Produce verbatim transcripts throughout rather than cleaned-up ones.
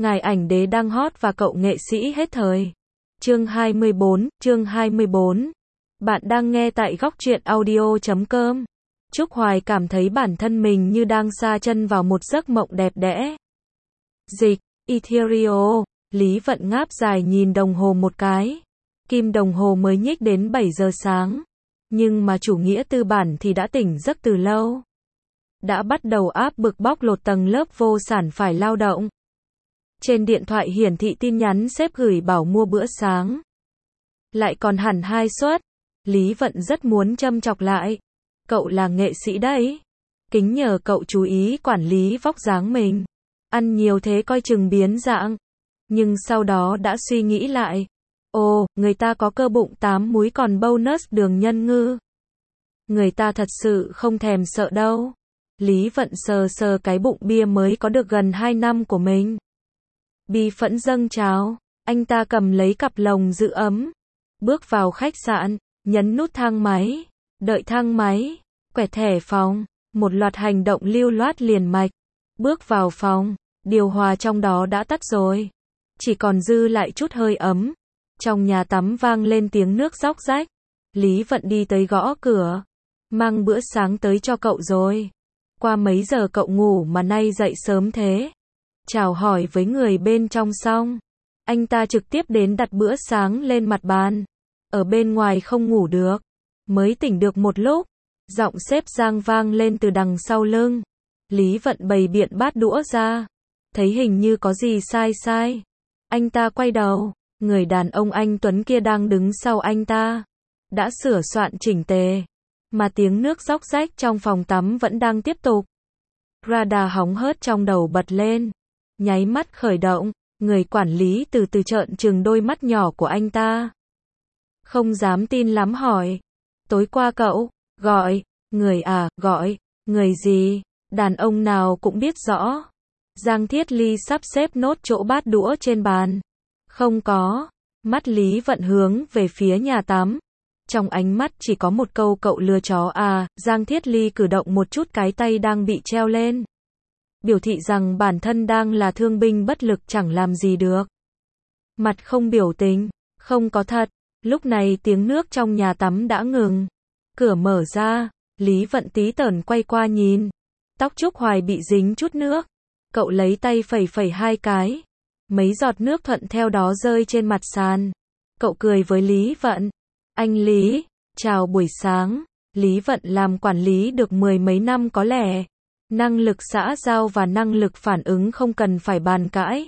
Ngài ảnh đế đang hot và cậu nghệ sĩ hết thời. Chương hai mươi bốn, chương hai mươi bốn. Bạn đang nghe tại góc truyện audio chấm com. Trúc Hoài cảm thấy bản thân mình như đang sa chân vào một giấc mộng đẹp đẽ. Dịch, Ethereal, Lý Vận ngáp dài nhìn đồng hồ một cái. Kim đồng hồ mới nhích đến bảy giờ sáng. Nhưng mà chủ nghĩa tư bản thì đã tỉnh giấc từ lâu. Đã bắt đầu áp bức bóc lột tầng lớp vô sản phải lao động. Trên điện thoại hiển thị tin nhắn sếp gửi bảo mua bữa sáng. Lại còn hẳn hai suất. Lý Vận rất muốn châm chọc lại. Cậu là nghệ sĩ đấy. Kính nhờ cậu chú ý quản lý vóc dáng mình. Ăn nhiều thế coi chừng biến dạng. Nhưng sau đó đã suy nghĩ lại. Ồ, người ta có cơ bụng tám múi còn bonus đường nhân ngư. Người ta thật sự không thèm sợ đâu. Lý Vận sờ sờ cái bụng bia mới có được gần hai năm của mình. Bi phẫn dâng trào, anh ta cầm lấy cặp lồng giữ ấm. Bước vào khách sạn, nhấn nút thang máy, đợi thang máy, quẹt thẻ phòng, một loạt hành động lưu loát liền mạch. Bước vào phòng, điều hòa trong đó đã tắt rồi. Chỉ còn dư lại chút hơi ấm. Trong nhà tắm vang lên tiếng nước róc rách. Lý Vận đi tới gõ cửa. Mang bữa sáng tới cho cậu rồi. Qua mấy giờ cậu ngủ mà nay dậy sớm thế? Chào hỏi với người bên trong xong. Anh ta trực tiếp đến đặt bữa sáng lên mặt bàn. Ở bên ngoài không ngủ được. Mới tỉnh được một lúc. Giọng sếp Giang vang lên từ đằng sau lưng. Lý Vận bày biện bát đũa ra. Thấy hình như có gì sai sai. Anh ta quay đầu. Người đàn ông anh Tuấn kia đang đứng sau anh ta. Đã sửa soạn chỉnh tề. Mà tiếng nước róc rách trong phòng tắm vẫn đang tiếp tục. Radar hóng hớt trong đầu bật lên. Nháy mắt khởi động. Người quản lý từ từ trợn trừng đôi mắt nhỏ của anh ta. Không dám tin lắm hỏi. Tối qua cậu, gọi, người à, gọi, người gì, đàn ông nào cũng biết rõ. Giang Thiết Ly sắp xếp nốt chỗ bát đũa trên bàn. Không có. Mắt Lý Vận hướng về phía nhà tắm. Trong ánh mắt chỉ có một câu cậu lừa chó à. Giang Thiết Ly cử động một chút cái tay đang bị treo lên. Biểu thị rằng bản thân đang là thương binh bất lực chẳng làm gì được. Mặt không biểu tình. Không có thật. Lúc này tiếng nước trong nhà tắm đã ngừng. Cửa mở ra. Lý Vận tí tởn quay qua nhìn. Tóc Trúc Hoài bị dính chút nước. Cậu lấy tay phẩy phẩy hai cái. Mấy giọt nước thuận theo đó rơi trên mặt sàn. Cậu cười với Lý Vận. Anh Lý, chào buổi sáng. Lý Vận làm quản lý được mười mấy năm có lẽ. Năng lực xã giao và năng lực phản ứng không cần phải bàn cãi.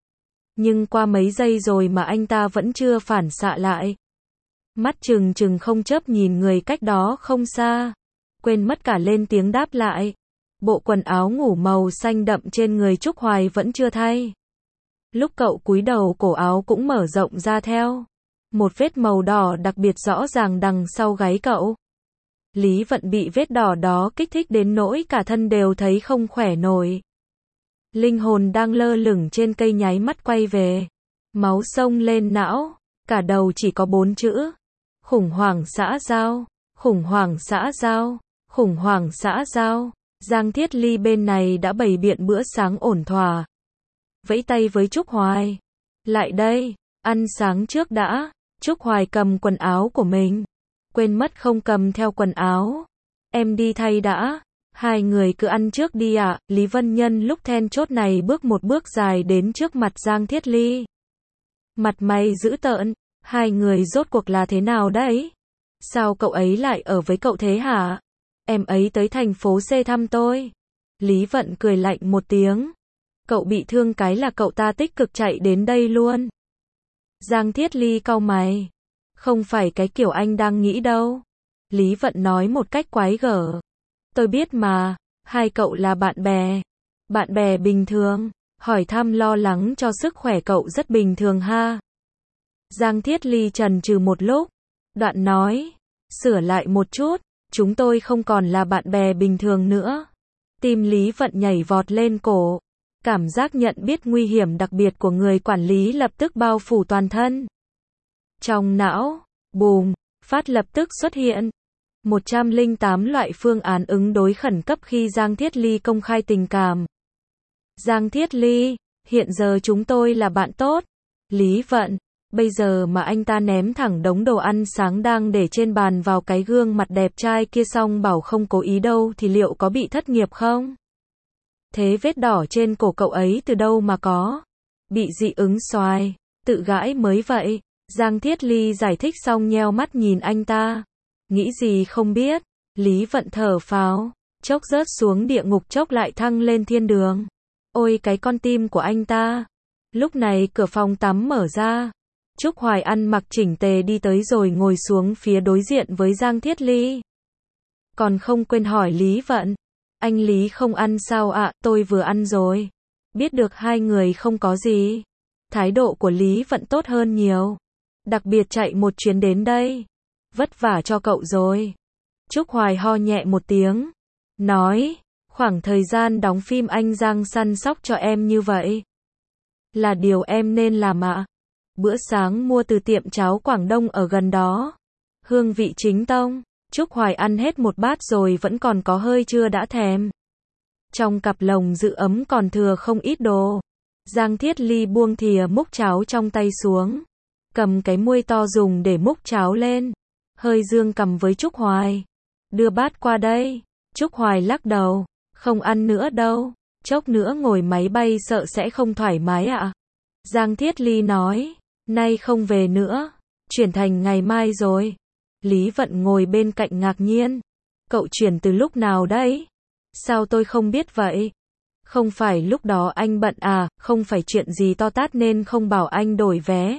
Nhưng qua mấy giây rồi mà anh ta vẫn chưa phản xạ lại. Mắt trừng trừng không chớp nhìn người cách đó không xa. Quên mất cả lên tiếng đáp lại. Bộ quần áo ngủ màu xanh đậm trên người Trúc Hoài vẫn chưa thay. Lúc cậu cúi đầu cổ áo cũng mở rộng ra theo. Một vết màu đỏ đặc biệt rõ ràng đằng sau gáy cậu. Lý Vận bị vết đỏ đó kích thích đến nỗi cả thân đều thấy không khỏe nổi. Linh hồn đang lơ lửng trên cây nháy mắt quay về. Máu sông lên não. Cả đầu chỉ có bốn chữ. Khủng hoảng xã giao. Khủng hoảng xã giao. Khủng hoảng xã giao. Giang Thiết Ly bên này đã bày biện bữa sáng ổn thỏa. Vẫy tay với Trúc Hoài. Lại đây, ăn sáng trước đã. Trúc Hoài cầm quần áo của mình. Quên mất không cầm theo quần áo. Em đi thay đã. Hai người cứ ăn trước đi ạ. À. Lý Vân Nhân lúc then chốt này bước một bước dài đến trước mặt Giang Thiết Ly. Mặt mày dữ tợn. Hai người rốt cuộc là thế nào đấy? Sao cậu ấy lại ở với cậu thế hả? Em ấy tới thành phố C thăm tôi. Lý Vận cười lạnh một tiếng. Cậu bị thương cái là cậu ta tích cực chạy đến đây luôn. Giang Thiết Ly cau mày. Không phải cái kiểu anh đang nghĩ đâu. Lý Vận nói một cách quái gở. Tôi biết mà, hai cậu là bạn bè. Bạn bè bình thường, hỏi thăm lo lắng cho sức khỏe cậu rất bình thường ha. Giang Thiết Ly chần chừ một lúc. Đoạn nói, sửa lại một chút, chúng tôi không còn là bạn bè bình thường nữa. Tim Lý Vận nhảy vọt lên cổ. Cảm giác nhận biết nguy hiểm đặc biệt của người quản lý lập tức bao phủ toàn thân. Trong não, bùm, phát lập tức xuất hiện. một trăm lẻ tám loại phương án ứng đối khẩn cấp khi Giang Thiết Ly công khai tình cảm. Giang Thiết Ly, Hiện giờ chúng tôi là bạn tốt. Lý Vận, bây giờ mà anh ta ném thẳng đống đồ ăn sáng đang để trên bàn vào cái gương mặt đẹp trai kia xong bảo không cố ý đâu thì liệu có bị thất nghiệp không? Thế vết đỏ trên cổ cậu ấy từ đâu mà có? Bị dị ứng xoài, tự gãi mới vậy. Giang Thiết Ly giải thích xong nheo mắt nhìn anh ta. Nghĩ gì không biết. Lý Vận thở phào, chốc rớt xuống địa ngục chốc lại thăng lên thiên đường. Ôi cái con tim của anh ta. Lúc này cửa phòng tắm mở ra. Trúc Hoài ăn mặc chỉnh tề đi tới rồi ngồi xuống phía đối diện với Giang Thiết Ly. Còn không quên hỏi Lý Vận. Anh Lý không ăn sao ạ? Tôi vừa ăn rồi. Biết được hai người không có gì. Thái độ của Lý Vận tốt hơn nhiều. Đặc biệt chạy một chuyến đến đây. Vất vả cho cậu rồi. Trúc Hoài ho nhẹ một tiếng. Nói, khoảng thời gian đóng phim anh Giang săn sóc cho em như vậy. Là điều em nên làm ạ. Bữa sáng mua từ tiệm cháo Quảng Đông ở gần đó. Hương vị chính tông. Trúc Hoài ăn hết một bát rồi vẫn còn có hơi chưa đã thèm. Trong cặp lồng giữ ấm còn thừa không ít đồ. Giang Thiết Ly buông thìa múc cháo trong tay xuống. Cầm cái muôi to dùng để múc cháo lên. Hơi dương cầm với Trúc Hoài. Đưa bát qua đây. Trúc Hoài lắc đầu. Không ăn nữa đâu. Chốc nữa ngồi máy bay sợ sẽ không thoải mái ạ. Giang Thiết Ly nói. Nay không về nữa. Chuyển thành ngày mai rồi. Lý Vận ngồi bên cạnh ngạc nhiên. Cậu chuyển từ lúc nào đấy? Sao tôi không biết vậy? Không phải lúc đó anh bận à, không phải chuyện gì to tát nên không bảo anh đổi vé.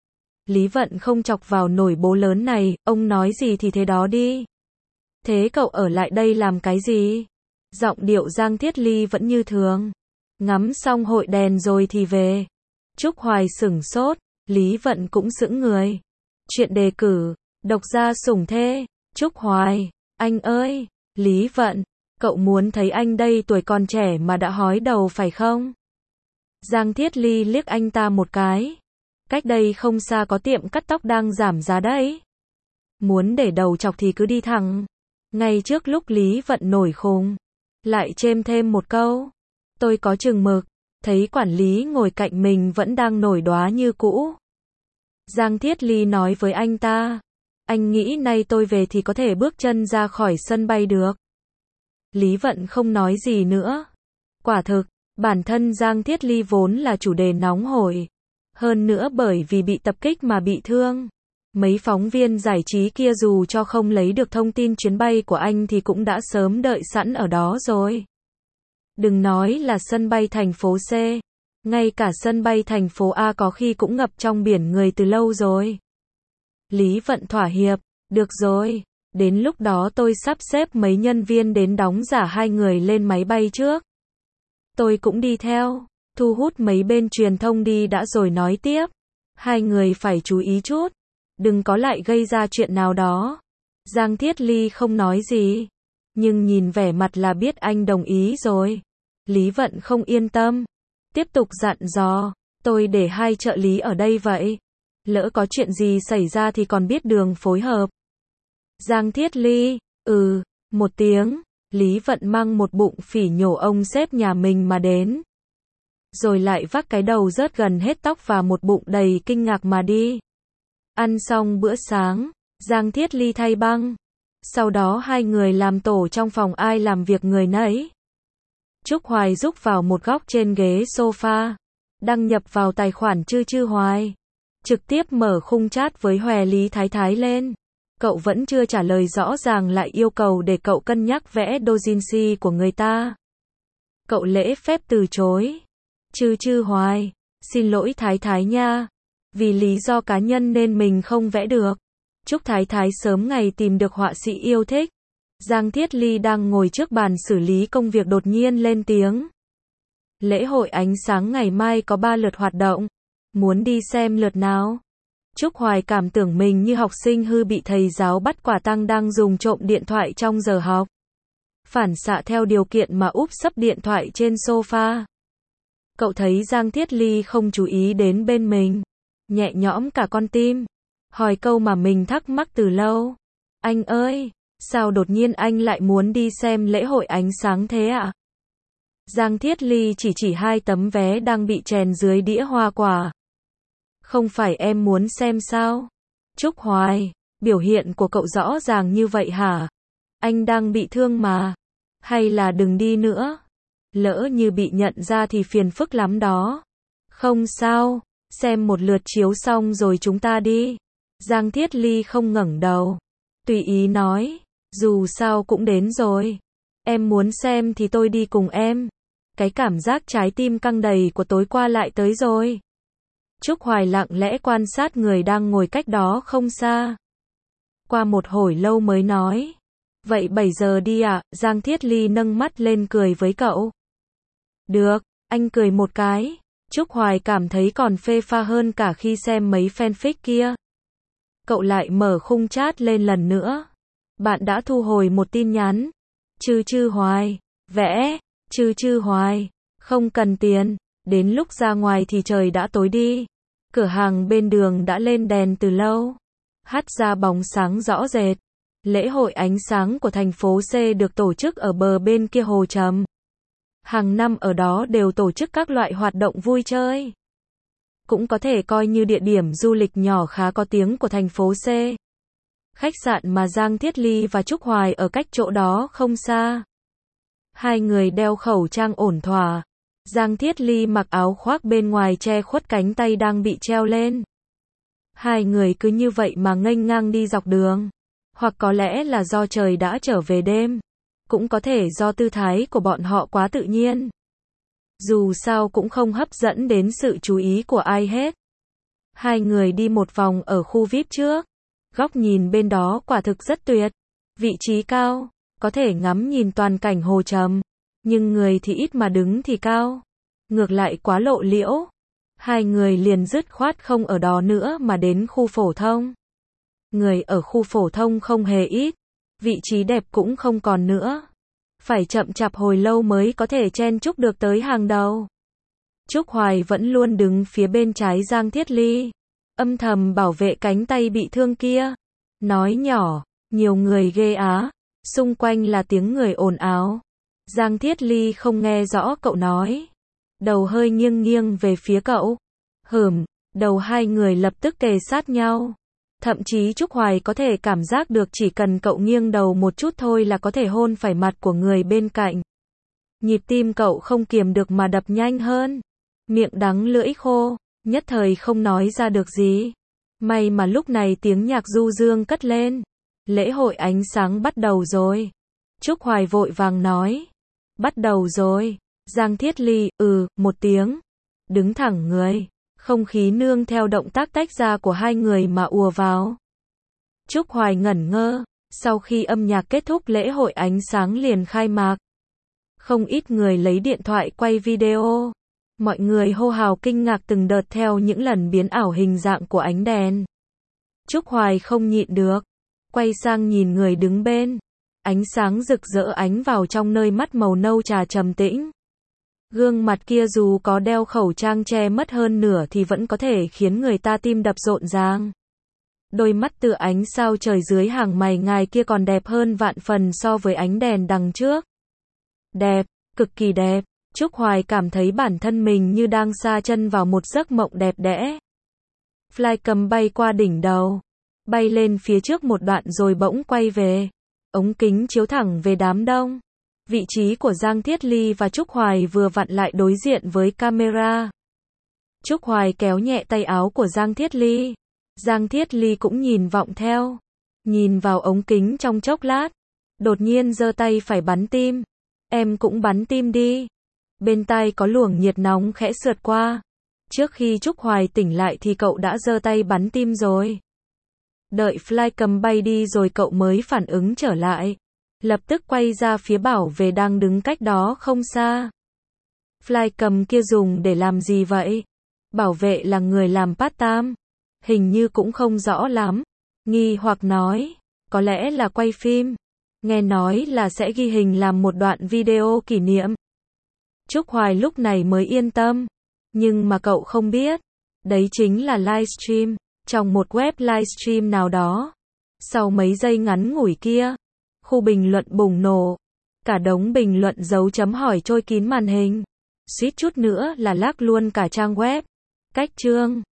Lý Vận không chọc vào nổi bố lớn này, ông nói gì thì thế đó đi. Thế cậu ở lại đây làm cái gì? Giọng điệu Giang Thiết Ly vẫn như thường. Ngắm xong hội đèn rồi thì về. Trúc Hoài sửng sốt, Lý Vận cũng sững người. Chuyện đề cử, độc gia sủng thê. Trúc Hoài, anh ơi, Lý Vận, cậu muốn thấy anh đây tuổi còn trẻ mà đã hói đầu phải không? Giang Thiết Ly liếc anh ta một cái. Cách đây không xa có tiệm cắt tóc đang giảm giá đấy. Muốn để đầu chọc thì cứ đi thẳng. Ngay trước lúc Lý Vận nổi khùng, lại chêm thêm một câu. Tôi có chừng mực, thấy quản lý ngồi cạnh mình vẫn đang nổi đóa như cũ. Giang Thiết Ly nói với anh ta. Anh nghĩ nay tôi về thì có thể bước chân ra khỏi sân bay được. Lý Vận không nói gì nữa. Quả thực, bản thân Giang Thiết Ly vốn là chủ đề nóng hổi. Hơn nữa bởi vì bị tập kích mà bị thương. Mấy phóng viên giải trí kia dù cho không lấy được thông tin chuyến bay của anh thì cũng đã sớm đợi sẵn ở đó rồi. Đừng nói là sân bay thành phố C. Ngay cả sân bay thành phố A có khi cũng ngập trong biển người từ lâu rồi. Lý Vận thỏa hiệp. Được rồi. Đến lúc đó tôi sắp xếp mấy nhân viên đến đóng giả hai người lên máy bay trước. Tôi cũng đi theo. Thu hút mấy bên truyền thông đi đã rồi nói tiếp. Hai người phải chú ý chút. Đừng có lại gây ra chuyện nào đó. Giang Thiết Ly không nói gì. Nhưng nhìn vẻ mặt là biết anh đồng ý rồi. Lý Vận không yên tâm. Tiếp tục dặn dò. Tôi để hai trợ lý ở đây vậy. Lỡ có chuyện gì xảy ra thì còn biết đường phối hợp. Giang Thiết Ly. Ừ. Một tiếng. Lý Vận mang một bụng phỉ nhổ ông sếp nhà mình mà đến. Rồi lại vác cái đầu rớt gần hết tóc và một bụng đầy kinh ngạc mà đi. Ăn xong bữa sáng, Giang Thiết Ly thay băng. Sau đó hai người làm tổ trong phòng ai làm việc người nấy. Trúc Hoài rúc vào một góc trên ghế sofa. Đăng nhập vào tài khoản Chư Chư Hoài. Trực tiếp mở khung chat với Hòe Lý Thái Thái lên. Cậu vẫn chưa trả lời rõ ràng lại yêu cầu để cậu cân nhắc vẽ doujinshi của người ta. Cậu lễ phép từ chối. Chư Chư Hoài, xin lỗi Thái Thái nha. Vì lý do cá nhân nên mình không vẽ được. Chúc Thái Thái sớm ngày tìm được họa sĩ yêu thích. Giang Thiết Ly đang ngồi trước bàn xử lý công việc đột nhiên lên tiếng. Lễ hội ánh sáng ngày mai có ba lượt hoạt động. Muốn đi xem lượt nào? Trúc Hoài cảm tưởng mình như học sinh hư bị thầy giáo bắt quả tang đang dùng trộm điện thoại trong giờ học. Phản xạ theo điều kiện mà úp sấp điện thoại trên sofa. Cậu thấy Giang Thiết Ly không chú ý đến bên mình. Nhẹ nhõm cả con tim. Hỏi câu mà mình thắc mắc từ lâu. Anh ơi, sao đột nhiên anh lại muốn đi xem lễ hội ánh sáng thế ạ? Giang Thiết Ly chỉ chỉ hai tấm vé đang bị chèn dưới đĩa hoa quả. Không phải em muốn xem sao? Trúc Hoài, biểu hiện của cậu rõ ràng như vậy hả? Anh đang bị thương mà. Hay là đừng đi nữa. Lỡ như bị nhận ra thì phiền phức lắm đó. Không sao, xem một lượt chiếu xong rồi chúng ta đi. Giang Thiết Ly không ngẩng đầu. Tùy ý nói, dù sao cũng đến rồi. Em muốn xem thì tôi đi cùng em. Cái cảm giác trái tim căng đầy của tối qua lại tới rồi. Trúc Hoài lặng lẽ quan sát người đang ngồi cách đó không xa. Qua một hồi lâu mới nói. Vậy bảy giờ đi ạ, à? Giang Thiết Ly nâng mắt lên cười với cậu. Được, anh cười một cái. Trúc Hoài cảm thấy còn phê pha hơn cả khi xem mấy fanfic kia. Cậu lại mở khung chat lên lần nữa. Bạn đã thu hồi một tin nhắn. Chư chư Hoài, vẽ, chư chư Hoài, không cần tiền. Đến lúc ra ngoài thì trời đã tối đi. Cửa hàng bên đường đã lên đèn từ lâu. Hắt ra bóng sáng rõ rệt. Lễ hội ánh sáng của thành phố C được tổ chức ở bờ bên kia hồ Trầm. Hàng năm ở đó đều tổ chức các loại hoạt động vui chơi. Cũng có thể coi như địa điểm du lịch nhỏ khá có tiếng của thành phố C. Khách sạn mà Giang Thiết Ly và Trúc Hoài ở cách chỗ đó không xa. Hai người đeo khẩu trang ổn thỏa. Giang Thiết Ly mặc áo khoác bên ngoài che khuất cánh tay đang bị treo lên. Hai người cứ như vậy mà nghênh ngang đi dọc đường. Hoặc có lẽ là do trời đã trở về đêm. Cũng có thể do tư thái của bọn họ quá tự nhiên. Dù sao cũng không hấp dẫn đến sự chú ý của ai hết. Hai người đi một vòng ở khu vi ai pi trước. Góc nhìn bên đó quả thực rất tuyệt. Vị trí cao, có thể ngắm nhìn toàn cảnh hồ Trầm. Nhưng người thì ít mà đứng thì cao. Ngược lại quá lộ liễu. Hai người liền dứt khoát không ở đó nữa mà đến khu phổ thông. Người ở khu phổ thông không hề ít. Vị trí đẹp cũng không còn nữa. Phải chậm chạp hồi lâu mới có thể chen chúc được tới hàng đầu. Trúc Hoài vẫn luôn đứng phía bên trái Giang Thiết Ly. Âm thầm bảo vệ cánh tay bị thương kia. Nói nhỏ, nhiều người ghê á. Xung quanh là tiếng người ồn ào. Giang Thiết Ly không nghe rõ cậu nói. Đầu hơi nghiêng nghiêng về phía cậu. Hửm, đầu hai người lập tức kề sát nhau. Thậm chí Trúc Hoài có thể cảm giác được chỉ cần cậu nghiêng đầu một chút thôi là có thể hôn phải mặt của người bên cạnh. Nhịp tim cậu không kiềm được mà đập nhanh hơn. Miệng đắng lưỡi khô, nhất thời không nói ra được gì. May mà lúc này tiếng nhạc du dương cất lên. Lễ hội ánh sáng bắt đầu rồi. Trúc Hoài vội vàng nói. Bắt đầu rồi. Giang Thiết Ly, ừ, một tiếng. Đứng thẳng người. Không khí nương theo động tác tách ra của hai người mà ùa vào. Trúc Hoài ngẩn ngơ. Sau khi âm nhạc kết thúc lễ hội ánh sáng liền khai mạc. Không ít người lấy điện thoại quay video. Mọi người hô hào kinh ngạc từng đợt theo những lần biến ảo hình dạng của ánh đèn. Trúc Hoài không nhịn được. Quay sang nhìn người đứng bên. Ánh sáng rực rỡ ánh vào trong nơi mắt màu nâu trà trầm tĩnh. Gương mặt kia dù có đeo khẩu trang che mất hơn nửa thì vẫn có thể khiến người ta tim đập rộn ràng. Đôi mắt tựa ánh sao trời dưới hàng mày ngài kia còn đẹp hơn vạn phần so với ánh đèn đằng trước. Đẹp, cực kỳ đẹp. Trúc Hoài cảm thấy bản thân mình như đang sa chân vào một giấc mộng đẹp đẽ. Flycam bay qua đỉnh đầu. Bay lên phía trước một đoạn rồi bỗng quay về. Ống kính chiếu thẳng về đám đông. Vị trí của Giang Thiết Ly và Trúc Hoài vừa vặn lại đối diện với camera. Trúc Hoài kéo nhẹ tay áo của Giang Thiết Ly. Giang Thiết Ly cũng nhìn vọng theo. Nhìn vào ống kính trong chốc lát. Đột nhiên giơ tay phải bắn tim. Em cũng bắn tim đi. Bên tai có luồng nhiệt nóng khẽ sượt qua. Trước khi Trúc Hoài tỉnh lại thì cậu đã giơ tay bắn tim rồi. Đợi Flycam bay đi rồi cậu mới phản ứng trở lại. Lập tức quay ra phía bảo vệ đang đứng cách đó không xa. Flycam kia dùng để làm gì vậy? Bảo vệ là người làm part-time. Hình như cũng không rõ lắm. Nghi hoặc nói. Có lẽ là quay phim. Nghe nói là sẽ ghi hình làm một đoạn video kỷ niệm. Trúc Hoài lúc này mới yên tâm. Nhưng mà cậu không biết. Đấy chính là livestream. Trong một web livestream nào đó. Sau mấy giây ngắn ngủi kia. Khu bình luận bùng nổ. cả đống bình luận dấu chấm hỏi trôi kín màn hình. Suýt chút nữa là lác luôn cả trang web. Cách chương